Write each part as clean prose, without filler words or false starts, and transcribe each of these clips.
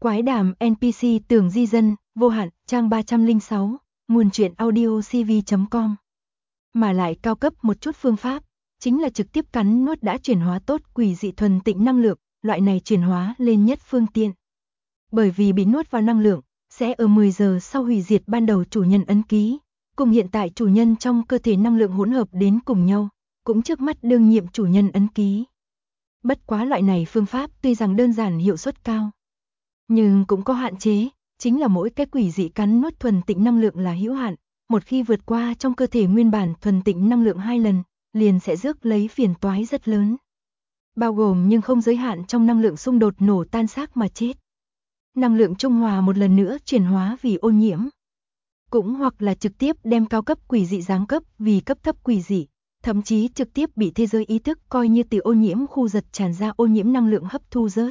Quái đàm NPC tưởng di dân, vô hạn, trang 306, nguồn truyện audio cv.com. Mà lại cao cấp một chút phương pháp, chính là trực tiếp cắn nuốt đã chuyển hóa tốt quỷ dị thuần tịnh năng lượng, loại này chuyển hóa lên nhất phương tiện. Bởi vì bị nuốt vào năng lượng, sẽ ở 10 giờ sau hủy diệt ban đầu chủ nhân ấn ký, cùng hiện tại chủ nhân trong cơ thể năng lượng hỗn hợp đến cùng nhau, cũng trước mắt đương nhiệm chủ nhân ấn ký. Bất quá loại này phương pháp tuy rằng đơn giản hiệu suất cao, nhưng cũng có hạn chế, chính là mỗi cái quỷ dị cắn nuốt thuần tịnh năng lượng là hữu hạn, một khi vượt qua trong cơ thể nguyên bản thuần tịnh năng lượng 2 lần, liền sẽ rước lấy phiền toái rất lớn. Bao gồm nhưng không giới hạn trong năng lượng xung đột nổ tan xác mà chết. Năng lượng trung hòa một lần nữa chuyển hóa vì ô nhiễm. Cũng hoặc là trực tiếp đem cao cấp quỷ dị giáng cấp vì cấp thấp quỷ dị, thậm chí trực tiếp bị thế giới ý thức coi như từ ô nhiễm khu giật tràn ra ô nhiễm năng lượng hấp thu rớt.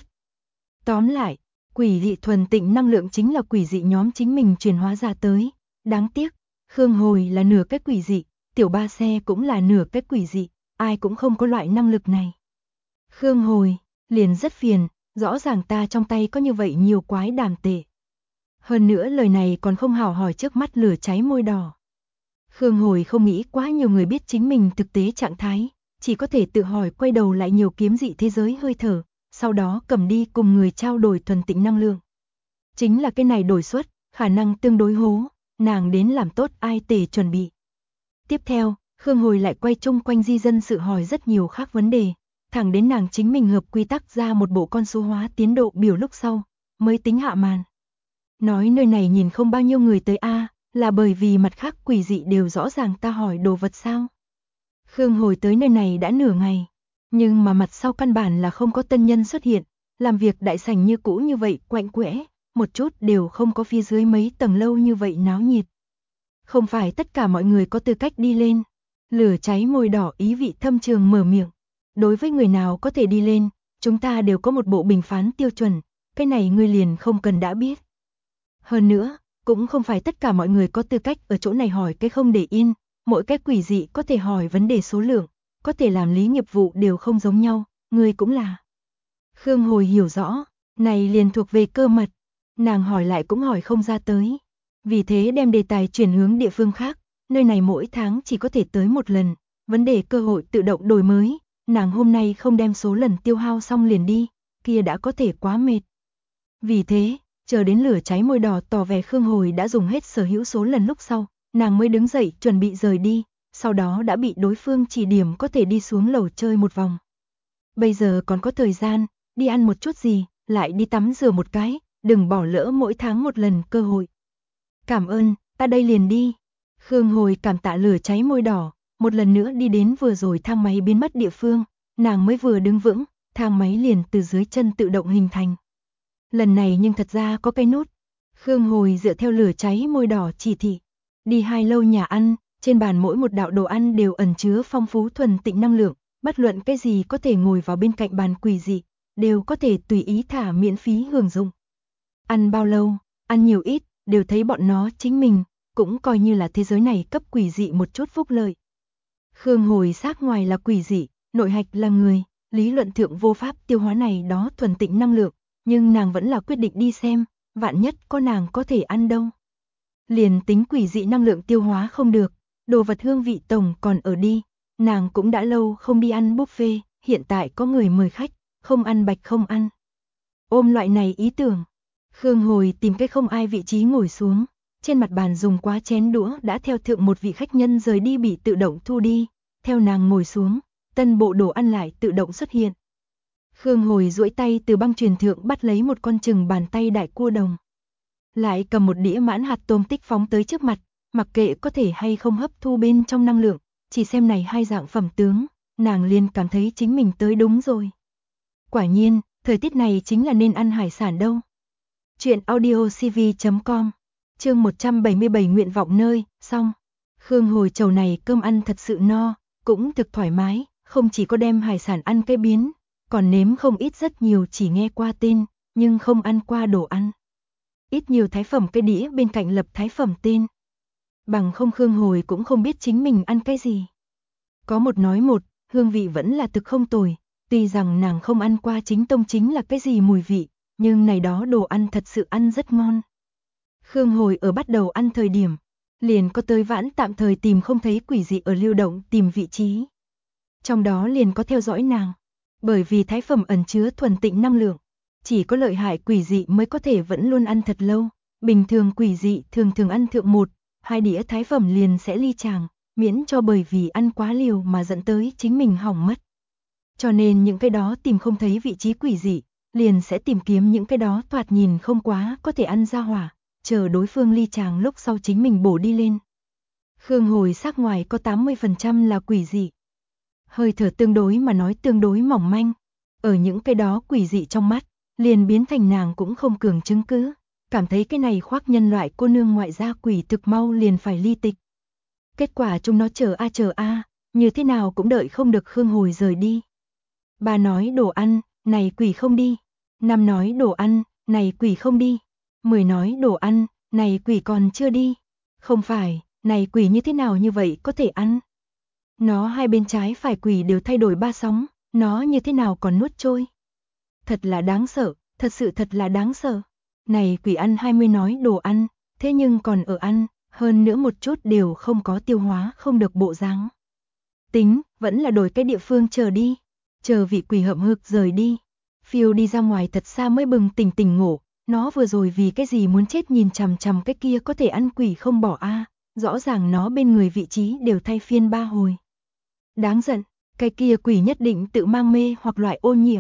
Tóm lại, quỷ dị thuần tịnh năng lượng chính là quỷ dị nhóm chính mình chuyển hóa ra tới. Đáng tiếc, Khương Hồi là nửa cái quỷ dị, Tiểu Ba Xe cũng là nửa cái quỷ dị, ai cũng không có loại năng lực này. Khương Hồi, liền rất phiền, rõ ràng ta trong tay có như vậy nhiều quái đàm tệ. Hơn nữa lời này còn không hào hỏi trước mắt lửa cháy môi đỏ. Khương Hồi không nghĩ quá nhiều người biết chính mình thực tế trạng thái, chỉ có thể tự hỏi quay đầu lại nhiều kiếm dị thế giới hơi thở, sau đó cầm đi cùng người trao đổi thuần tịnh năng lượng. Chính là cái này đổi suất, khả năng tương đối hố, nàng đến làm tốt ai tề chuẩn bị. Tiếp theo, Khương Hồi lại quay chung quanh di dân sự hỏi rất nhiều khác vấn đề, thẳng đến nàng chính mình hợp quy tắc ra một bộ con số hóa tiến độ biểu lúc sau, mới tính hạ màn. Nói nơi này nhìn không bao nhiêu người tới a, là bởi vì mặt khác quỷ dị đều rõ ràng ta hỏi đồ vật sao. Khương Hồi tới nơi này đã nửa ngày, nhưng mà mặt sau căn bản là không có tân nhân xuất hiện, làm việc đại sảnh như cũ như vậy quạnh quẽ, một chút đều không có phía dưới mấy tầng lâu như vậy náo nhiệt. Không phải tất cả mọi người có tư cách đi lên. Lửa cháy môi đỏ ý vị thâm trường mở miệng. Đối với người nào có thể đi lên, chúng ta đều có một bộ bình phán tiêu chuẩn, cái này ngươi liền không cần đã biết. Hơn nữa, cũng không phải tất cả mọi người có tư cách ở chỗ này hỏi cái không để yên, mỗi cái quỷ dị có thể hỏi vấn đề số lượng, có thể làm lý nghiệp vụ đều không giống nhau, ngươi cũng là. Khương Hồi hiểu rõ, này liền thuộc về cơ mật, nàng hỏi lại cũng hỏi không ra tới. Vì thế đem đề tài chuyển hướng địa phương khác, nơi này mỗi tháng chỉ có thể tới một lần, vấn đề cơ hội tự động đổi mới, nàng hôm nay không đem số lần tiêu hao xong liền đi, kia đã có thể quá mệt. Vì thế, chờ đến lửa cháy môi đỏ tỏ vẻ Khương Hồi đã dùng hết sở hữu số lần lúc sau, nàng mới đứng dậy chuẩn bị rời đi, sau đó đã bị đối phương chỉ điểm có thể đi xuống lầu chơi một vòng. Bây giờ còn có thời gian, đi ăn một chút gì, lại đi tắm rửa một cái, đừng bỏ lỡ mỗi tháng một lần cơ hội. Cảm ơn, ta đây liền đi. Khương Hồi cảm tạ lửa cháy môi đỏ, một lần nữa đi đến vừa rồi thang máy biến mất địa phương, nàng mới vừa đứng vững, thang máy liền từ dưới chân tự động hình thành. Lần này nhưng thật ra có cái nút. Khương Hồi dựa theo lửa cháy môi đỏ chỉ thị, đi 2 lâu nhà ăn, trên bàn mỗi một đạo đồ ăn đều ẩn chứa phong phú thuần tịnh năng lượng, bất luận cái gì có thể ngồi vào bên cạnh bàn quỷ dị, đều có thể tùy ý thả miễn phí hưởng dụng. Ăn bao lâu, ăn nhiều ít, đều thấy bọn nó chính mình, cũng coi như là thế giới này cấp quỷ dị một chút phúc lợi. Khương Hồi xác ngoài là quỷ dị, nội hạch là người, lý luận thượng vô pháp tiêu hóa này đó thuần tịnh năng lượng, nhưng nàng vẫn là quyết định đi xem, vạn nhất có nàng có thể ăn đâu. Liền tính quỷ dị năng lượng tiêu hóa không được, đồ vật hương vị tổng còn ở đi, nàng cũng đã lâu không đi ăn buffet, hiện tại có người mời khách, không ăn bạch không ăn. Ôm loại này ý tưởng, Khương Hồi tìm cái không ai vị trí ngồi xuống, trên mặt bàn dùng quá chén đũa đã theo thượng một vị khách nhân rời đi bị tự động thu đi, theo nàng ngồi xuống, tân bộ đồ ăn lại tự động xuất hiện. Khương Hồi duỗi tay từ băng truyền thượng bắt lấy một con chừng bàn tay đại cua đồng. Lại cầm một đĩa mãn hạt tôm tích phóng tới trước mặt, mặc kệ có thể hay không hấp thu bên trong năng lượng, chỉ xem này hai dạng phẩm tướng, nàng liền cảm thấy chính mình tới đúng rồi. Quả nhiên, thời tiết này chính là nên ăn hải sản đâu. Chuyện audio cv.com, chương 177 nguyện vọng nơi, xong. Khương Hồi chầu này cơm ăn thật sự no, cũng thực thoải mái, không chỉ có đem hải sản ăn cái biến, còn nếm không ít rất nhiều chỉ nghe qua tên, nhưng không ăn qua đồ ăn. Ít nhiều thái phẩm cái đĩa bên cạnh lập thái phẩm tên. Bằng không Khương Hồi cũng không biết chính mình ăn cái gì. Có một nói một, hương vị vẫn là thực không tồi, tuy rằng nàng không ăn qua chính tông chính là cái gì mùi vị, nhưng này đó đồ ăn thật sự ăn rất ngon. Khương Hồi ở bắt đầu ăn thời điểm, liền có tới vãn tạm thời tìm không thấy quỷ dị ở lưu động tìm vị trí. Trong đó liền có theo dõi nàng, bởi vì thái phẩm ẩn chứa thuần tịnh năng lượng, chỉ có lợi hại quỷ dị mới có thể vẫn luôn ăn thật lâu, bình thường quỷ dị thường thường ăn thượng 1-2 đĩa thái phẩm liền sẽ ly chàng, miễn cho bởi vì ăn quá liều mà dẫn tới chính mình hỏng mất. Cho nên những cái đó tìm không thấy vị trí quỷ dị, liền sẽ tìm kiếm những cái đó thoạt nhìn không quá có thể ăn ra hỏa, chờ đối phương ly chàng lúc sau chính mình bổ đi lên. Khương Hồi xác ngoài có 80% là quỷ dị. Hơi thở tương đối mà nói tương đối mỏng manh, ở những cái đó quỷ dị trong mắt, liền biến thành nàng cũng không cường chứng cứ, cảm thấy cái này khoác nhân loại cô nương ngoại gia quỷ thực mau liền phải ly tịch. Kết quả chúng nó chờ a, như thế nào cũng đợi không được Khương Hồi rời đi. 3 nói đồ ăn, này quỷ không đi. 5 nói đồ ăn, này quỷ không đi. 10 nói đồ ăn, này quỷ còn chưa đi. Không phải, này quỷ như thế nào như vậy có thể ăn. Nó hai bên trái phải quỷ đều thay đổi 3 sóng, nó như thế nào còn nuốt trôi. Thật là đáng sợ, thật sự thật là đáng sợ. Này quỷ ăn 20 nói đồ ăn, thế nhưng còn ở ăn, hơn nữa một chút đều không có tiêu hóa không được bộ dáng. Tính, vẫn là đổi cái địa phương chờ đi. Chờ vị quỷ hậm hực rời đi. Phiêu đi ra ngoài thật xa mới bừng tỉnh ngộ, nó vừa rồi vì cái gì muốn chết nhìn chằm chằm cái kia có thể ăn quỷ không bỏ a, rõ ràng nó bên người vị trí đều thay phiên 3 hồi. Đáng giận, cái kia quỷ nhất định tự mang mê hoặc loại ô nhiễm.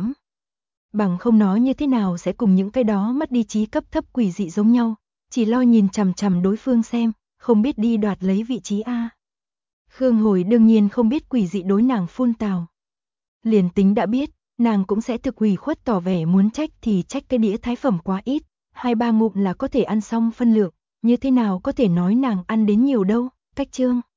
Bằng không nó như thế nào sẽ cùng những cái đó mất đi trí cấp thấp quỷ dị giống nhau, chỉ lo nhìn chằm chằm đối phương xem, không biết đi đoạt lấy vị trí a. Khương Hồi đương nhiên không biết quỷ dị đối nàng phun tào. Liền tính đã biết, nàng cũng sẽ thực ủy khuất tỏ vẻ muốn trách thì trách cái đĩa thái phẩm quá ít, 2-3 ngụm là có thể ăn xong phân lượng, như thế nào có thể nói nàng ăn đến nhiều đâu, cách chương.